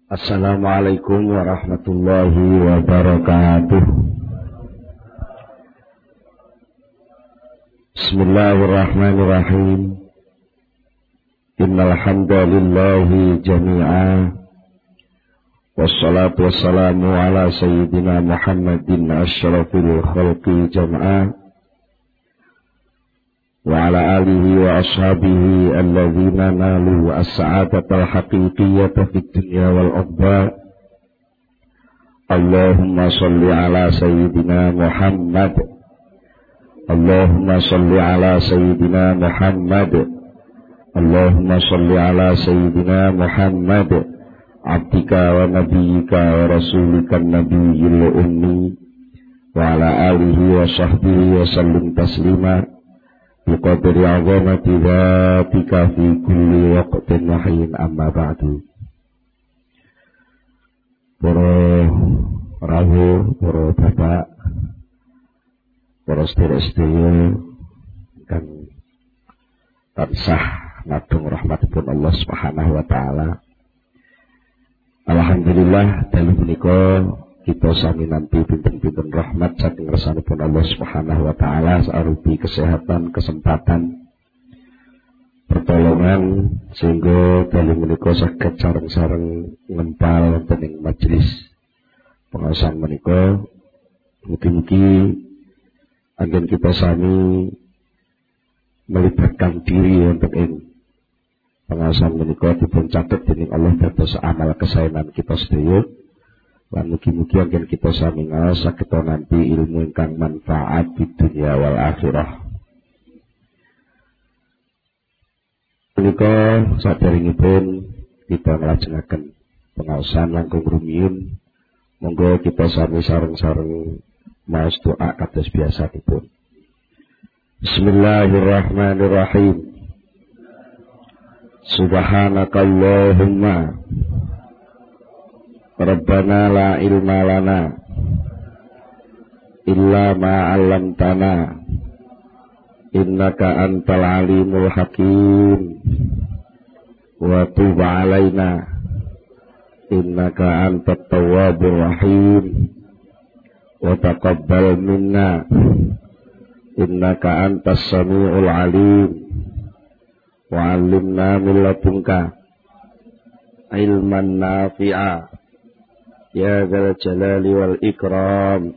Assalamualaikum warahmatullahi wabarakatuh. Bismillahirrahmanirrahim. Innal hamdalillahi jami'a. Wassalatu wassalamu ala sayyidina Muhammadin asyrafil khalqi jam'a. Wa ala alihi wa ashabihi alladhina nalu as-sa'adatal haqiqiyyata fid dunya wal ukhra. Allahumma salli ala sayyidina Muhammad. Allahumma salli ala sayyidina Muhammad. Allahumma salli ala sayyidina Muhammad abdika wa nabiyyika wa rasulika nabiyyil ummi wa ala alihi wa sahbihi wa sallim taslima biqadri azamati dzatika fi kulli waqtin wa hayyin amma ba'du. Para rawuh, para bapak, para sedherek-sedherek kang tansah ngadhung rahmatipun Allah Subhanahu wa taala. Alhamdulillah dalu menika kita sami nampi pinten-pinten rahmat saking ngersanipun Allah Subhanahu wa taala sarupi kesehatan, kesempatan, pertolongan sehingga dalu menika saged sareng-sareng ngempal wonten ing majelis pengaosan menika. Mugi-mugi anggen kita sami melibatkan diri wonten ing pengaosan menika dipun catet dening Allah dados amal kesaenan kita sedaya. Lan mugi-mugi anggen kita sami ngaos saged nampi ilmu ingkang manfaat di dunia wal akhirah. Menika saderengipun kita nglajengaken pengaosan langkung rumiyin, monggo kita sami sareng-sareng maos doa kados biasanipun. Bismillahirrahmanirrahim. Subhanakallahumma Rabbana la ilma lana illa ma 'allamtana innaka antal alimul hakim wa tub 'alaina innaka antat tawwabur rahim wa taqabbal minna innaka antas samiul alim wa 'allimna min ladunka ilman nafi'a ya dzal jalali wal ikram.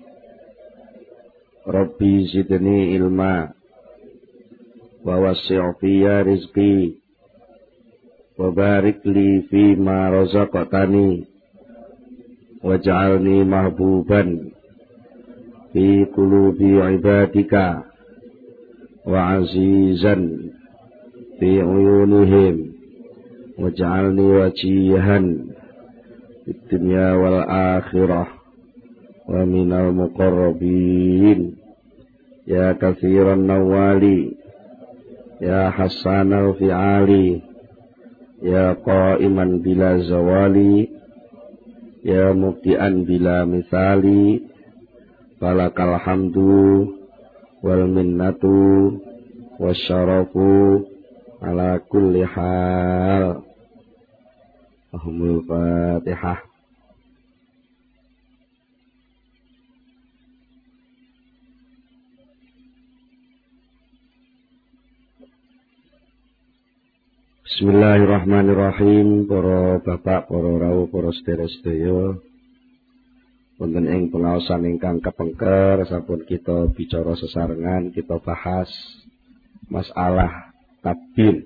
Rabbi zidni ilma wa wasi' fiyya rizqi wa barik li fi ma razaqtani waj'alni mahbuban fi qulubi ibadika wa azizan fi uyunihim waj'alni wajihan dunya wal akhirah wa minal muqarrabin ya katsiran nawali ya hasanal fi'ali ya qa'iman bila zawali ya mubdi'an bila misali falakal hamdu wal minnatu wasyarafu ala kulli hal. Ahumul Fatihah. Bismillahirrahmanirrahim. Para bapak, para rawuh, para sedherek-sedherek wonten ing pengaosan ingkang kepengker sampun kita bicara sesarengan, kita bahas masalah takbir.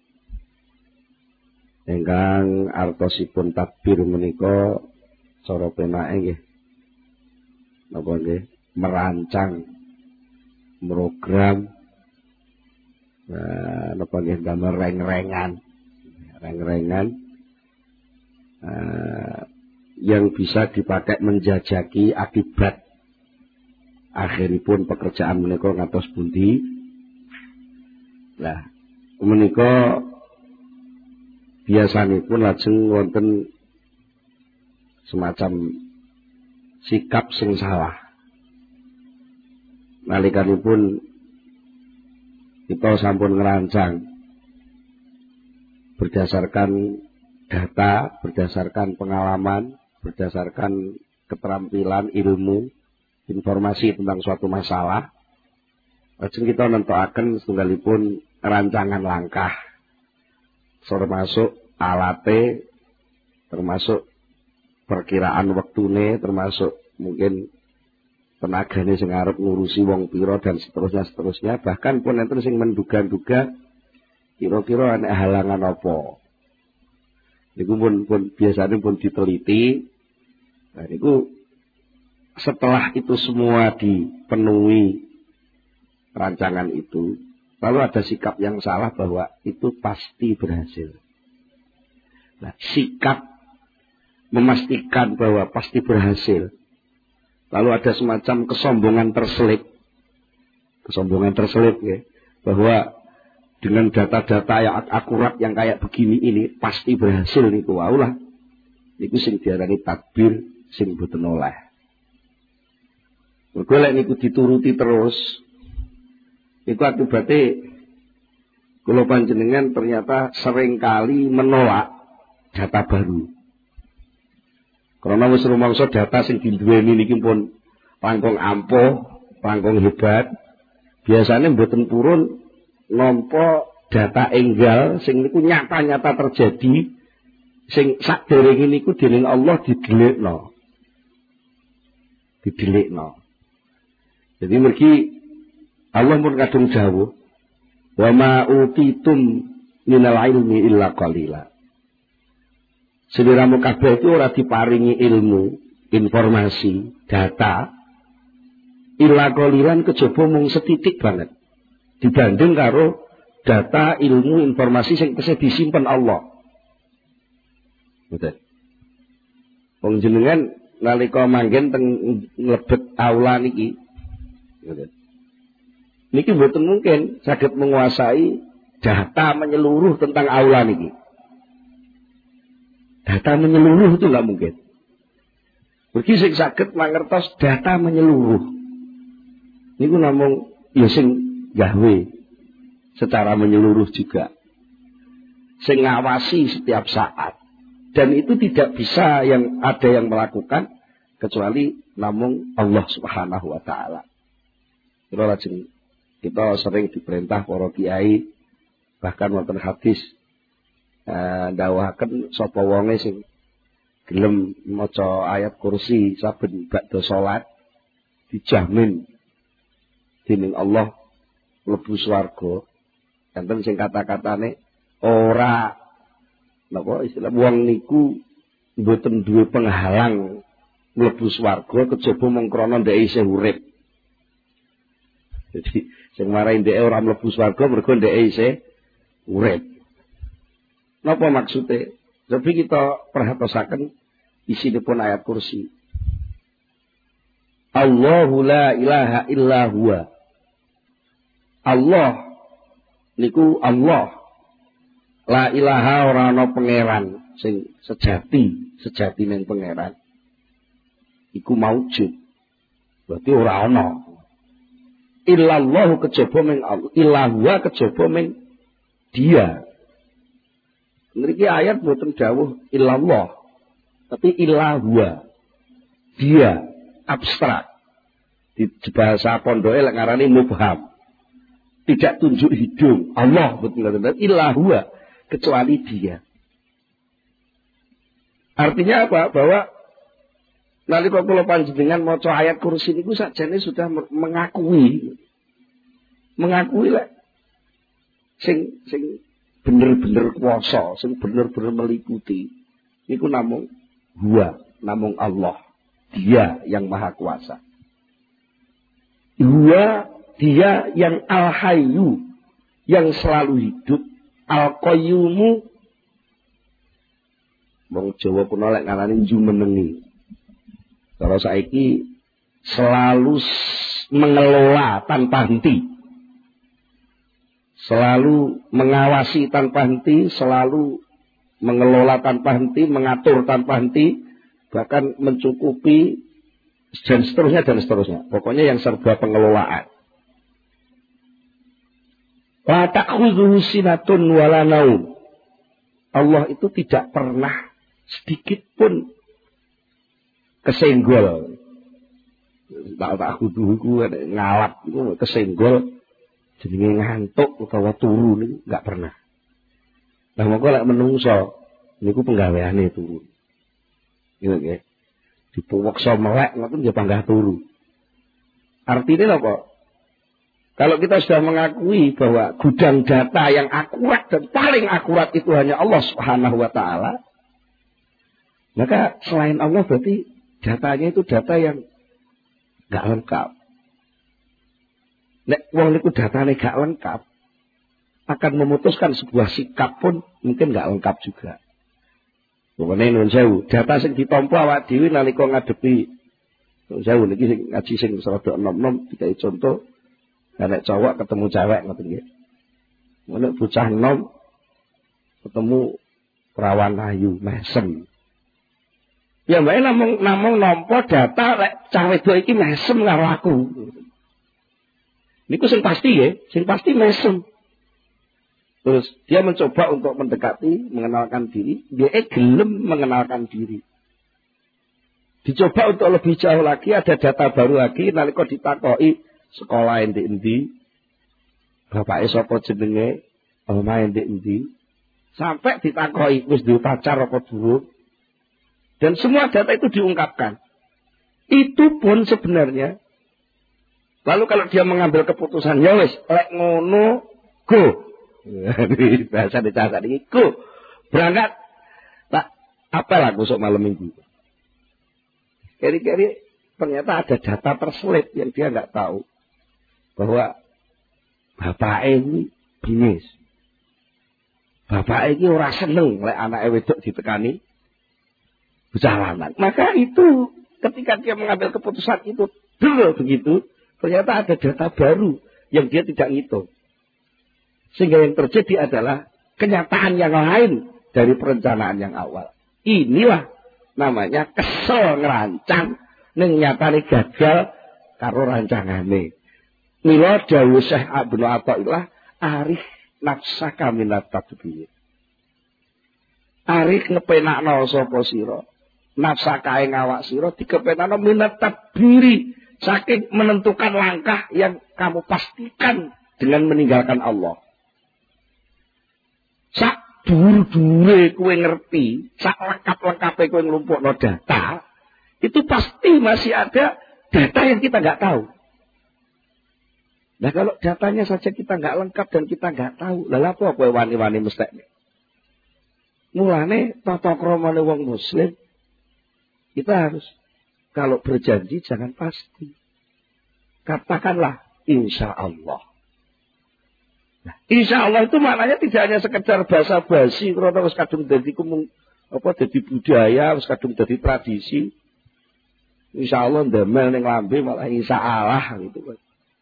Ingkang artosipun takbir menika cara penake nggih napa nggih merancang program napa nggih damel reng-rengan yang bisa dipakai menjajaki akibat akhiripun pekerjaan menika ngantos pundi. Lah menika biasanipun lajeng wonten semacam sikap sing salah. Nalikanipun kita sampun ngerancang berdasarkan data, berdasarkan pengalaman, berdasarkan keterampilan, ilmu, informasi tentang suatu masalah. Lajeng kita nentokaken setunggalipun rancangan langkah, termasuk alate, termasuk perkiraan wektune, termasuk mungkin tenagane sing arep ngurusi wong pira dan seterusnya. Bahkan pun enten sing menduga-duga kira-kira ana halangan apa. Niku pun biasanya pun diteliti. Nah, niku setelah itu semua dipenuhi rancangan itu, lalu ada sikap yang salah bahwa itu pasti berhasil. Nah, sikap memastikan bahwa pasti berhasil, lalu ada semacam kesombongan terselip ya, bahwa dengan data-data yang akurat yang kayak begini ini pasti berhasil niku waulah. Niku sing diarani tadbir sing boten oleh. Mergo lek niku dituruti terus, itu akibatnya kula panjenengan ternyata seringkali menolak data baru. Karena wis rumangsa data sing diduweni niki pun langkung ampuh, langkung hebat. Biasanya mboten purun nampa data enggal sing niku nyata-nyata terjadi, sing sakderenge niku dening Allah didelikno. Jadi mergi Allah pun kadung dawuh, wa ma utitum minal ilmi illa qalila. Sediramu kabeh itu ora diparingi ilmu, informasi, data illa qalilan kejaba mung setitik banget dibanding karo data, ilmu, informasi sing tesih disimpen Allah. Betul. Wong jenengan nalika manggen teng mlebet aula niki. Betul. Niki mboten mungkin saged menguasai data menyeluruh tentang aula niki. Data menyeluruh itu enggak mungkin. Mergi sing saged mangertos data menyeluruh. Niku namung ya sing gawe secara menyeluruh juga. Sing ngawasi setiap saat. Dan itu tidak bisa ada yang melakukan kecuali namung Allah Subhanahu wa taala. Kita sering diperintah para kiai, bahkan wonten hadis ndawuhaken sapa wonge sing gelem maca ayat kursi saben badha salat dijamin dening Allah mlebu swarga. Enten sing kata-katane ora napa istilah wong niku mboten duwe penghalang mlebu swarga kejaba mung krana ndek isih urip. Jadi sing marahi ndek ora mlebu swarga mergo ndek isih urip. Napa maksude? Tapi kita perhatosaken isinipun ayat kursi. Allahu la ilaha illa huwa. Allah niku Allah. La ilaha ora ana pangeran sing sejati ning pangeran. Iku maujud. Berarti ora ana. Illallah kejaba ming Allah. Illallah kejaba ming Dia. Mriki ayat boten dawuh illallah, tapi illallah. Dia abstrak. Di bahasa pondoke lek ngarani mubham. Tidak tunjuk hidung. Allah betul illallah kecuali Dia. Artinya apa? Bahwa nalika kula panjenengan maca ayat kursi niku sakjane sudah mengakui lek sing bener-bener kuasa, sing bener-bener meliputi niku namung Huwa, namung Allah. Dia yang maha kuasa. Huwa, Dia yang al-hayyu, yang selalu hidup, al-qayyumu. Wong Jawa kuno lek ngarani jumenengi. Kalau saiki selalu mengelola tanpa henti. Selalu mengawasi tanpa henti, selalu mengelola tanpa henti, mengatur tanpa henti, bahkan mencukupi dan seterusnya. Pokoknya yang serba pengelolaan. La ta'khudhuhu sinatun wala naum. Allah itu tidak pernah sedikit pun kesenggol. Tak kudu ngalap itu kesenggol jenenge ngantuk utawa turu niku enggak pernah. Lah monggo lek menungso niku penggaweane turu. Gitu nggih. Dipuweksa melek ngoten ya panggah turu. Artinya apa? Kalau kita sudah mengakui bahwa gudang data yang akurat dan paling akurat itu hanya Allah Subhanahu wa taala, maka selain Allah berarti datanya itu data yang enggak lengkap. Nek wong niku datane gak lengkap, akan memutuskan sebuah sikap pun mungkin gak lengkap juga. Pokoknya nun sewu, data sing ditampa awak dhewe nalika ngadepi nun sewu niki sing ngaji sing serada enom-enom dikai contoh, nek cowok ketemu cewek ngoten nggih. Nek bocah enom ketemu perawan ayu mesem. Ya mbake namung nampa data lek cah wedok iki mesem karo aku. Niku sing pasti ya, sing pasti mesem. Terus dia mencoba untuk mendekati, mengenalkan diri, dia gelem mengenalkan diri. Dicoba untuk lebih jauh lagi, ada data baru lagi, nalika ditakoki sekolah endi-endi, bapake sapa jenenge, omahe endi-endi, sampai ditakoki wis duwe pacar apa durung. Dan semua data itu diungkapkan. Itu pun sebenarnya lalu kalau dia mengambil keputusan, ya wis, lek ngono, go. Bahasa dicacak ini, go. Berangkat, tak apel aku sok malam minggu. Kiri-kiri ternyata ada data terselip yang dia nggak tahu. Bahwa bapak ini bingis. Bapak ini ora seneng lek anake wedok ditekani bocah lanang. Maka itu ketika dia mengambil keputusan itu dulu begitu, ternyata ada data baru yang dia tidak ngitung. Sehingga yang terjadi adalah kenyataan yang lain dari perencanaan yang awal. Inilah namanya kesel ngerancang ning nyatane gagal karo rancangane. Mila dawuh Syekh Abdul Athaillah, arif nafsaka minat tadbir. Arif ngepenakno sapa sira? Nafsaka ing awak sira dikepenakno minat tadbiri, saking menentukan langkah yang kamu pastikan dengan meninggalkan Allah. Sak dur-dure kowe ngerti, sak lengkap-lengkape kowe nglumpukno data, itu pasti masih ada data yang kita nggak tahu. Nah kalau datanya saja kita nggak lengkap dan kita nggak tahu, lha apa kowe wani-wani mesthekne? Mulane tata kramane wong muslim kita harus kalau berjanji jangan pasti. Katakanlah insya Allah. Nah, insya Allah itu maknanya tidak hanya sekedar basa-basi, karena wis kadung dadi dadi budaya, wis kadung dadi tradisi. Insya Allah ndamel ning lambe malah insya Allah gitu kan.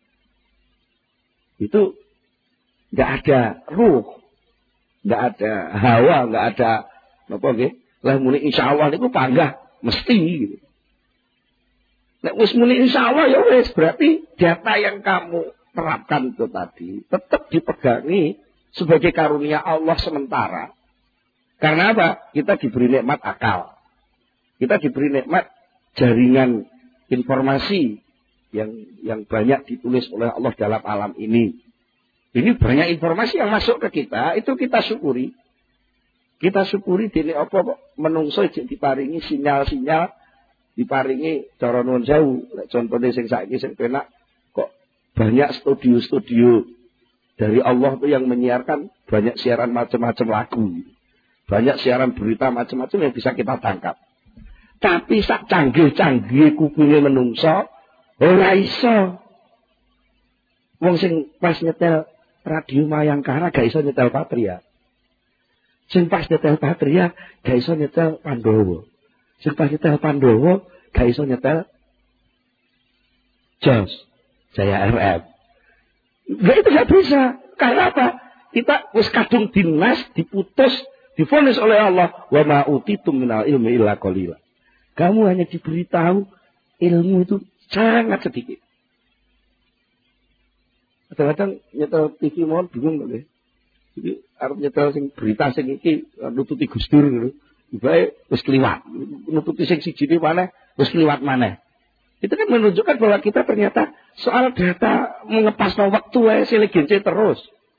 Itu enggak ada ruh, enggak ada hawa, enggak ada napa nggih. Lah muni insya Allah niku panggah mesti gitu. Nek wis muni insya Allah ya wis berarti data yang kamu terapkan itu tadi tetap dipegangi sebagai karunia Allah sementara. Karena apa? Kita diberi nikmat akal. Kita diberi nikmat jaringan informasi yang banyak ditulis oleh Allah dalam alam ini. Ini banyak informasi yang masuk ke kita, itu kita syukuri. Kita syukuri dene apa kok menungso diparingi sinyal-sinyal, diparingi cara nuwun sewu. Contone sing saiki sing penak banyak studio-studio dari Allah itu yang menyiarkan banyak siaran macam-macam lagu. Banyak siaran berita macam-macam yang bisa kita tangkap. Tapi sak canggih-canggih kupinge menungso ora iso. Wong sing pas nyetel radio Mayangkara gak iso nyetel Patria. Sing pas nyetel Patria gak iso nyetel Pandowo. Sing pas nyetel Pandowo gak iso nyetel Jos. Jaya FM. Nah, itu gak bisa. Karena apa? Kita wis kadung dinas, diputus, divonis oleh Allah. Wa ma utitum minal ilmi illa qalila. Kamu hanya diberitahu ilmu itu sangat sedikit. Kadang-kadang nyetel TV mohon bingung nggak? Iki arep nyetel sing berita sing iki nututi Gus Dur ngono. Ibae wis kliwat. Nututi sing sijine maneh wis kliwat maneh. Itu kan menunjukkan bahwa kita ternyata soal data mengepasno waktu wae siligence terus.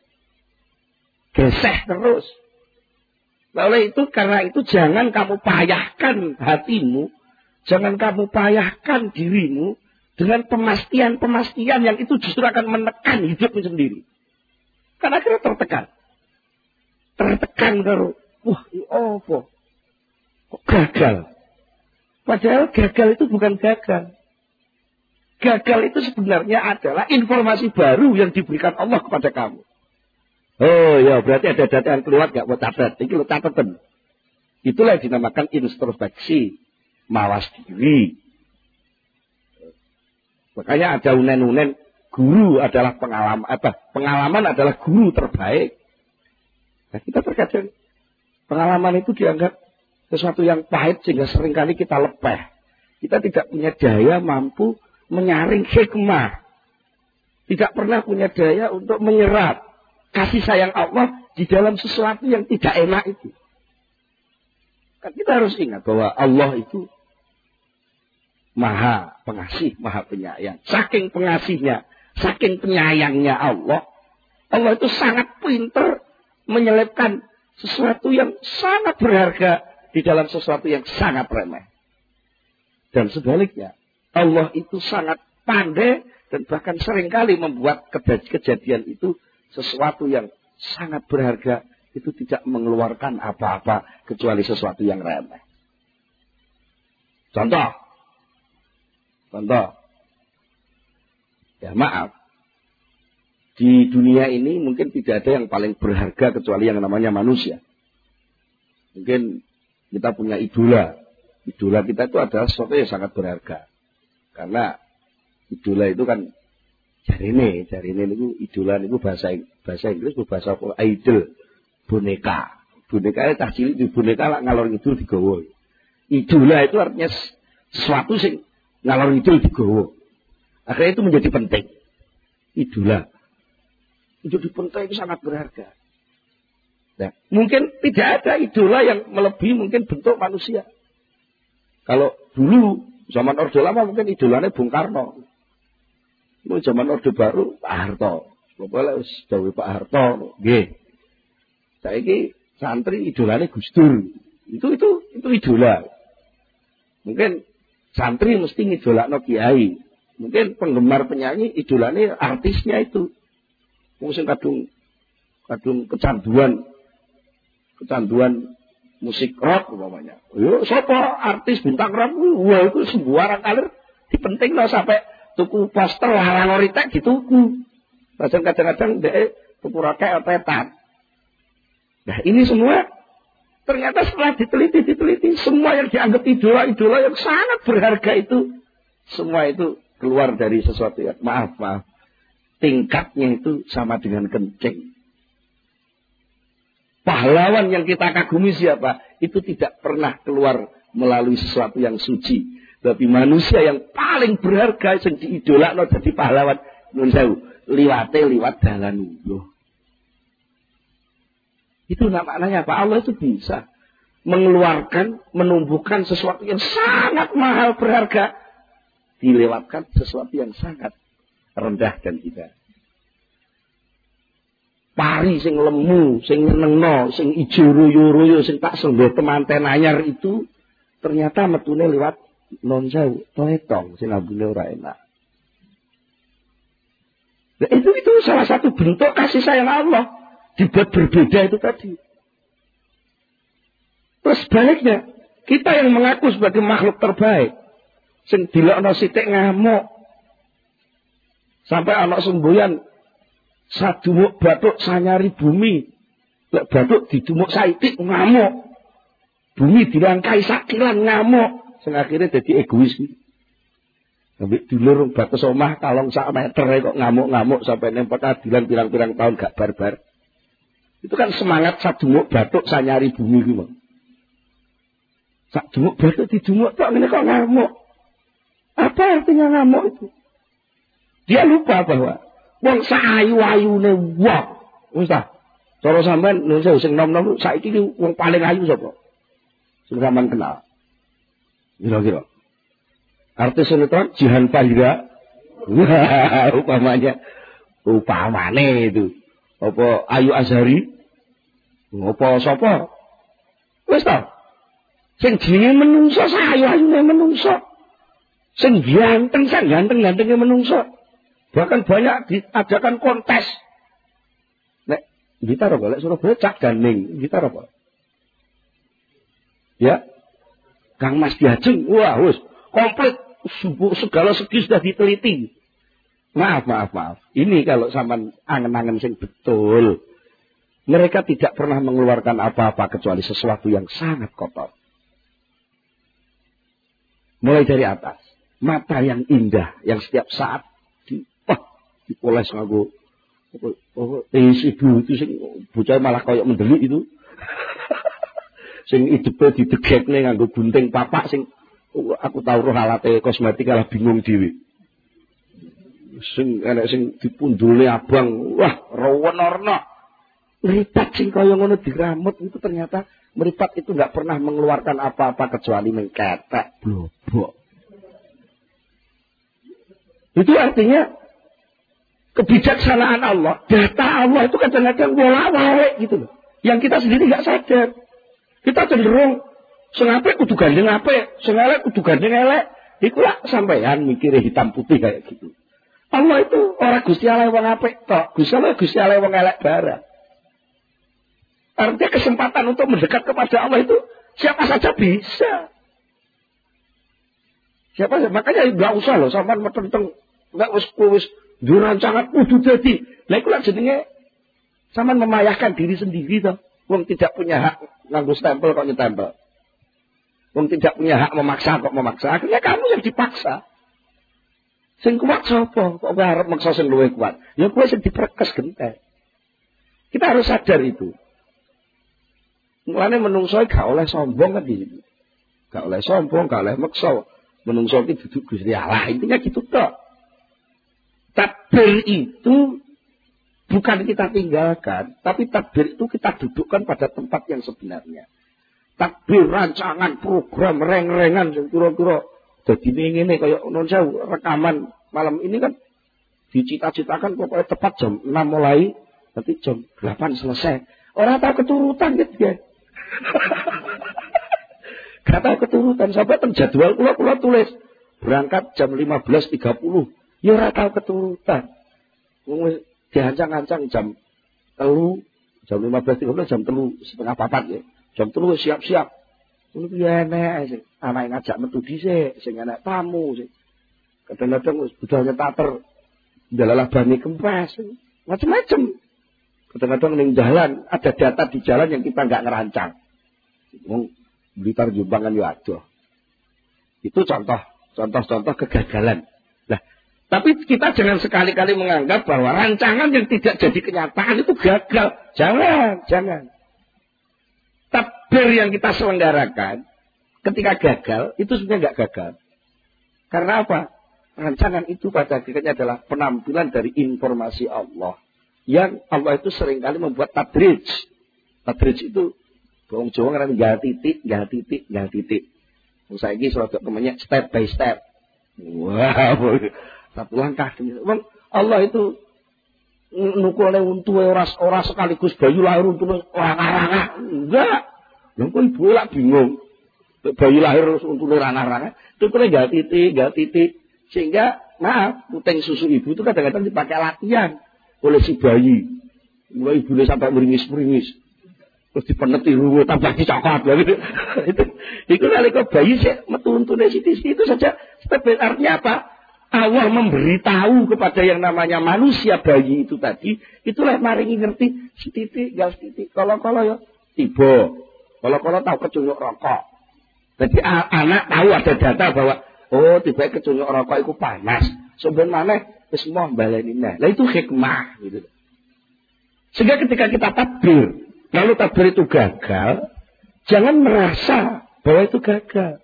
Geseh terus. Nah, oleh itu karena itu jangan kamu payahkan hatimu, jangan kamu payahkan dirimu dengan pemastian-pemastian yang itu justru akan menekan hidupmu sendiri. Karena akhirnya tertekan. Tertekan karo, wah, ini apa? Kok gagal? Padahal gagal itu bukan gagal. Gagal itu sebenarnya adalah informasi baru yang diberikan Allah kepada kamu. Oh ya, berarti ada data yang keluar gak mau catat. Ini lo catatan. Itulah yang dinamakan introspeksi. Mawas diri. Makanya ada unen-unen. Guru adalah pengalaman. Pengalaman adalah guru terbaik. Nah, kita terkadang pengalaman itu dianggap sesuatu yang pahit sehingga seringkali kita lepeh. Kita tidak punya daya mampu menyaring hikmah. Tidak pernah punya daya untuk menyerap kasih sayang Allah di dalam sesuatu yang tidak enak itu. Kan kita harus ingat bahwa Allah itu maha pengasih, maha penyayang. Saking pengasihnya, saking penyayangnya Allah, Allah itu sangat pintar menyelipkan sesuatu yang sangat berharga di dalam sesuatu yang sangat remeh. Dan sebaliknya, Allah itu sangat pandai dan bahkan seringkali membuat kejadian itu sesuatu yang sangat berharga itu tidak mengeluarkan apa-apa kecuali sesuatu yang remeh. Contoh. Ya maaf. Di dunia ini mungkin tidak ada yang paling berharga kecuali yang namanya manusia. Mungkin kita punya idola. Idola kita itu adalah sesuatu yang sangat berharga. Karena idola itu kan jarine itu idola itu bahasa Inggris bahasa idol, boneka. Boneka tak cilik di boneka lak ngalor ngidul digawa. Idola itu artinya sesuatu sing ngalor ngidul digawa. Akhirnya itu menjadi penting. Idola. Menjadi penting itu sangat berharga. Nah, mungkin tidak ada idola yang melebihi mungkin bentuk manusia. Kalau dulu zaman Orde Lama mungkin idolanya Bung Karno. Mau zaman Orde Baru Pak Harto. Pokoknya dawuh Pak Harto, nggih. Saiki santri idolane Gus Dur. Itu idola. Mungkin santri mesti ngidolakno kiai. Mungkin penggemar penyanyi idolane artisnya itu. Mungkin kadung kecanduan musik rock umpamanya. Yo sapa artis bintang rock wah itu sembarang kalir dipentingno sampai tuku poster larang oritek dituku. Bahkan kadang-kadang dhek tuku roket otetan. Nah, ini semua ternyata setelah diteliti semua yang dianggap idola yang sangat berharga itu semua itu keluar dari sesuatu yang maaf. Tingkatnya itu sama dengan kencing. Pahlawan yang kita kagumi siapa? Itu tidak pernah keluar melalui sesuatu yang suci. Tapi manusia yang paling berharga yang diidolakno jadi pahlawan nun sewu, liwat dalan uluh. Itu namanya apa? Allah itu bisa mengeluarkan, menumbuhkan sesuatu yang sangat mahal berharga dilewatkan sesuatu yang sangat rendah dan hina. Pari sing lemu, sing nyenengno, sing ijo royo-royo, sing tak senggo temanten anyar itu ternyata metune liwat non sewu, toetong, sing ambune ora enak. Nah, itu salah satu bentuk kasih sayang Allah dibuat berbeda itu tadi. Terus sebaliknya, kita yang mengaku sebagai makhluk terbaik, sing dilokno sithik ngamuk. Sampai anak semboyan sadumuk batuk sanyari bumi. Lek batuk didumuk saitik ngamuk. Bumi dirangkai sakilan ngamuk. Sing akhirnya jadi egois. Sampai dulur batas omah kalong sak meter kok ngamuk-ngamuk sampai nempel adilan pirang-pirang tahun gak barbar. Itu kan semangat sadumuk batuk sanyari bumi gitu. Sadumuk batuk didumuk tok ngene kok ngamuk. Apa artinya ngamuk itu? Dia lupa bahwa wong saayu-ayune wong, wis ta. Cara sampean nun sewu sing nom-nom saiki ki wong paling ayu sapa? Sing sampean kenal. Kira-kira. Artis sinetron Jihan Fahira. Upamane itu. Apa Ayu Azhari? Ngopo sapa? Wis ta. Sing jenenge menungso sayu-ayune menungso. Sing ganteng-gantenge menungso. Bahkan banyak diadakan kontes. Nek gitar apa? Lek Surabaya Cak Daning, gitar apa? Ya. Kang Mas Diajeng, wah wis komplit segala segi sudah diteliti. Maaf. Ini kalau sampean angen-angen sing betul. Mereka tidak pernah mengeluarkan apa-apa kecuali sesuatu yang sangat kotor. Mulai dari atas. Mata yang indah, yang setiap saat dipoles nganggo ibu itu sing bocah malah koyok mendelik itu. Sing idepe didegekne nganggo gunting papak sing aku tahu roh alate kosmetik kalah bingung dhewe. Sing enek sing dipundule abang, wah rawan-warna. Meripat sing kaya ngono diramut itu ternyata meripat itu enggak pernah mengeluarkan apa-apa kecuali mengketek blobok. Itu artinya kebijaksanaan Allah, data Allah itu kadang-kadang bolak-balik gitu loh. Yang kita sendiri enggak sadar. Kita cenderung sing apik kudu gandeng apik, sing elek kudu gandeng elek. Iku lah sampean mikire hitam putih kayak gitu. Allah itu ora Gusti Allah wong apik tok, Gusti Allah wong elek barang. Artinya kesempatan untuk mendekat kepada Allah itu siapa saja bisa. Siapa saja, makanya enggak usah loh sampean metenteng enggak wis durancangan kudu dadi. Lah iku lak jenenge sampean memayahkan diri sendiri toh. Wong tidak punya hak nganggo stempel kok nyetempel. Wong tidak punya hak memaksa kok memaksa. Akhirnya kamu yang dipaksa. Sing kuat sapa? Kok arep maksa sing luwih kuat? Ya kowe sing diperkes gentek. Kita harus sadar itu. Mulane menungso gak oleh sombong kan iki. Gak oleh sombong, gak oleh maksa. Menungso iki duduk Gusti Allah. Intinya gitu tok. Takbir itu bukan kita tinggalkan, tapi takbir itu kita dudukkan pada tempat yang sebenarnya. Takbir, rancangan, program, reng-rengan, kira-kira jadi ngene kaya non sewu rekaman malam ini kan dicita-citakan pokoknya tepat jam 6 mulai, nanti jam 8 selesai. Orang tahu keturutan gitu ya. Gak tahu keturutan, sampai jadwal kula tulis berangkat jam 15.30. Ya ora tahu keturutan. Wong diancang-ancang jam 3, jam 15.30 jam 3:30 ya. Jam 3 siap-siap. Ngono ku ya enek sing anake ngajak metu dhisik, sing enek tamu sing. Kadang-kadang wis budal nyetater ndalalah bani kempes. Macam-macam. Kadang-kadang ning jalan ada data di jalan yang kita enggak ngerancang. Wong Blitar Jombang kan yo adoh. Itu contoh kegagalan. Nah, tapi kita jangan sekali-kali menganggap bahwa rancangan yang tidak jadi kenyataan itu gagal. Jangan. Takbir yang kita selenggarakan ketika gagal, itu sebenarnya nggak gagal. Karena apa? Rancangan itu pada akhirnya adalah penampilan dari informasi Allah. Yang Allah itu seringkali membuat tadrij. Tadrij itu, bawang Jawa ngerti gal titik. Saya ini surat temannya step by step. Wow. Satu langkah. Allah itu nukule untu ora sekaligus bayi lahir untune rangah-rangah. Enggak. Lha kok ibu lak bingung. Bayi lahir untune rangah-rangah, tukune gal titik. Sehingga maaf, puting susu ibu itu kadang-kadang dipakai latihan oleh si bayi. Mulai ibunya sampai meringis-meringis. Terus dipeneti ruwet tambah dicokot gitu. Itu nalika bayi sik metu untune sithik-sithik itu saja step artinya apa? Allah memberitahu kepada yang namanya manusia bayi itu tadi, itulah maringi ngerti setitik gal setitik. Kalau ya tiba. Kalau tahu kecunyuk rokok. Jadi anak tahu ada data bahwa tiba kecunyuk rokok itu panas. Sebenarnya semua baleni nah. Lah itu hikmah gitu. Sehingga ketika kita takbir, lalu takbir itu gagal, jangan merasa bahwa itu gagal.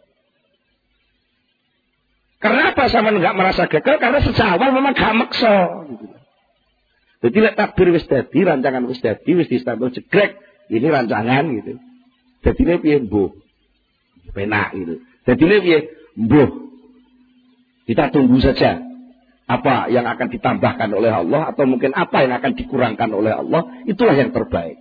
Karena apa sama enggak merasa gagal? Karena sejak awal memang gak maksa. Gitu. Jadi lek takdir wis dadi, rancangan wis dadi, wis distempel jegrek, ini rancangan gitu. Jadi ini piye mbuh. Penak gitu. Jadi ini piye mbuh. Kita tunggu saja apa yang akan ditambahkan oleh Allah atau mungkin apa yang akan dikurangkan oleh Allah, itulah yang terbaik.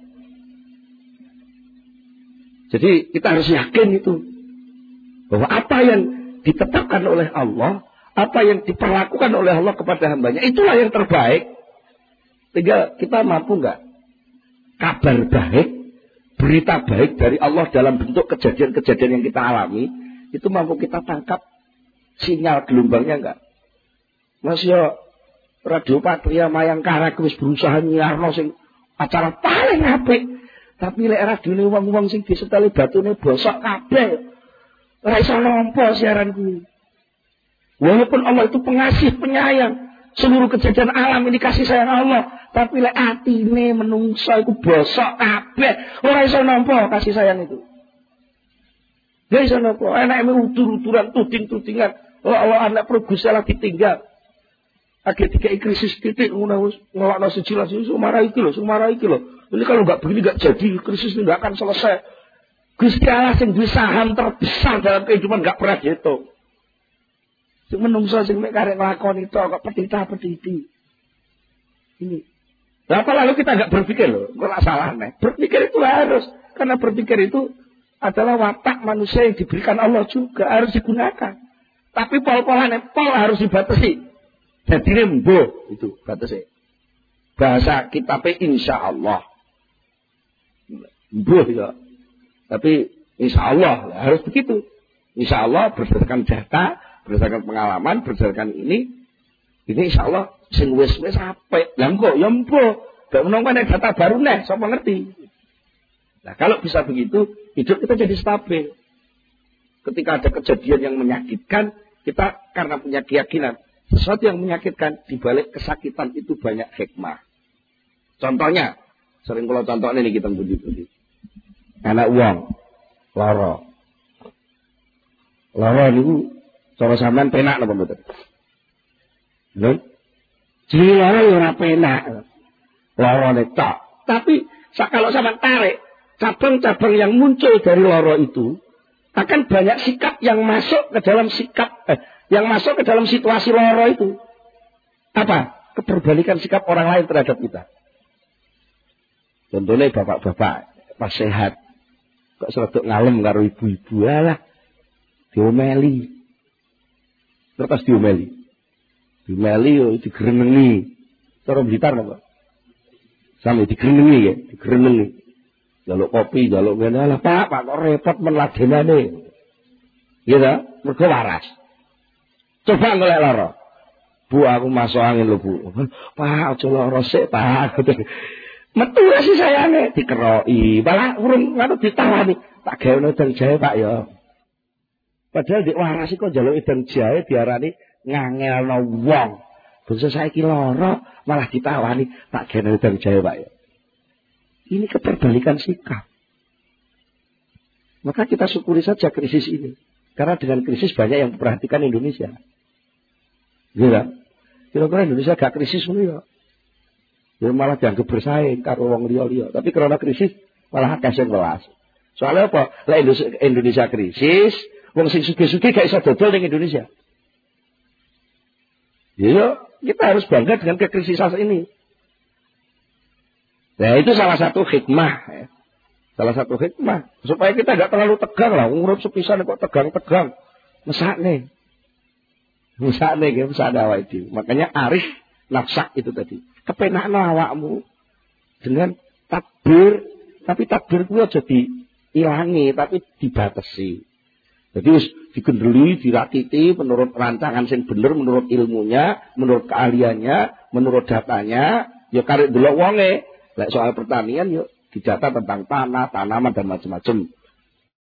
Jadi kita harus yakin itu bahwa apa yang ditetapkan oleh Allah, apa yang diperlakukan oleh Allah kepada hambanya, itulah yang terbaik. Tinggal kita mampu nggak kabar baik, berita baik dari Allah dalam bentuk kejadian-kejadian yang kita alami, itu mampu kita tangkap sinyal gelombangnya nggak? Mas yo Radio Patria Mayangkara wis berusaha nyiarno sing acara paling apik, tapi lek radione wong-wong sing diseteli batune bosok kabeh. Ora iso nampa siaran kuwi. Walaupun Allah itu pengasih, penyayang, seluruh kejadian alam ini kasih sayang Allah, tapi lek atine menungso iku bosok kabeh, ora iso nampa kasih sayang itu. Ora iso nampa, enake utur-uturan, tuding-tudingan. Oh Allah anak Gusti Allah ditinggal. Akhir tiga krisis titik ngelakna sejilas itu sumarah iki loh. Ini kalau nggak begini nggak jadi, krisis ini nggak akan selesai. Gusti Allah sing duwe saham terbesar dalam kehidupan nggak pernah dihitung. Sing menungso sing mek karek nglakoni tok kok petita-petiti. Ini. Apa lalu kita nggak berpikir loh, kok salah nih. Berpikir itu harus, karena berpikir itu adalah watak manusia yang diberikan Allah juga harus digunakan. Tapi pol-polannya harus dibatasi. Jadi rembuh itu batasnya. Bahasa kitabnya insya Allah. Rembuh ya. Tapi insya Allah harus begitu. Insya Allah berdasarkan data, berdasarkan pengalaman, berdasarkan ini insya Allah sing wis apik. Lah kok ya embuh. Gak menunggu data baru nih, sapa ngerti. Nah kalau bisa begitu, hidup kita jadi stabil. Ketika ada kejadian yang menyakitkan, kita karena punya keyakinan sesuatu yang menyakitkan, dibalik kesakitan itu banyak hikmah. Contohnya, sering kalau contohnya ini kita budi-budi. Anak uang, loro. Loro itu, cara sampean penak apa betul? Lho? Jadi loro ya ora penak. Loro tok. Tapi kalau sampean tarik, cabang-cabang yang muncul dari loro itu, akan banyak sikap yang masuk ke dalam yang masuk ke dalam situasi loro itu. Apa? Keterbalikan sikap orang lain terhadap kita. Contohnya bapak-bapak pas sehat kok serodok ngalem karo ibu-ibu alah diomeli. Terus diomeli. Diomeli yo digerenengi. Cara Blitar napa? Sampe digerenengi ya, digerenengi. Jaluk kopi, jaluk ngene lah Pak kok repot men ladenane. Iya ta? Mergo waras. Coba golek lara. Bu aku masuk angin lho Bu. Pak aja lara sik Pak. Metu sih sayange dikeroki. Malah urung ngono ditawani. Tak gawe edang jahe Pak ya. Padahal dik waras kok njaluk edang jahe diarani ngangelno wong. Bangsa saiki lara malah ditawani tak gawe edang jahe Pak ya. Ini keterbalikan sikap. Maka kita syukuri saja krisis ini. Karena dengan krisis banyak yang memperhatikan Indonesia. Gitu. Kira-kira Indonesia gak krisis ya. Ya malah dianggap bersaing karo wong liya-liya. Tapi karena krisis malah akeh sing welas. Soalnya apa? Lah Indonesia krisis, wong sing sugih-sugih gak iso dodol ning Indonesia. Ya, kita harus bangga dengan kekrisisan ini. Nah, itu salah satu hikmah ya. Salah satu hikmah supaya kita enggak terlalu tegang lah. Urip sepisan kok tegang-tegang. Mesakne awake dhewe. Makanya arif nafsak itu tadi. Kepenakno awakmu dengan takbir, tapi takbir kuwi aja diilangi, tapi dibatasi. Jadi wis dikendeli, dirakiti menurut rancangan sing bener, menurut ilmunya, menurut keahliannya, menurut datanya, ya karek delok wonge. Lek soal pertanian yuk didata tentang tanah, tanaman dan macam-macam.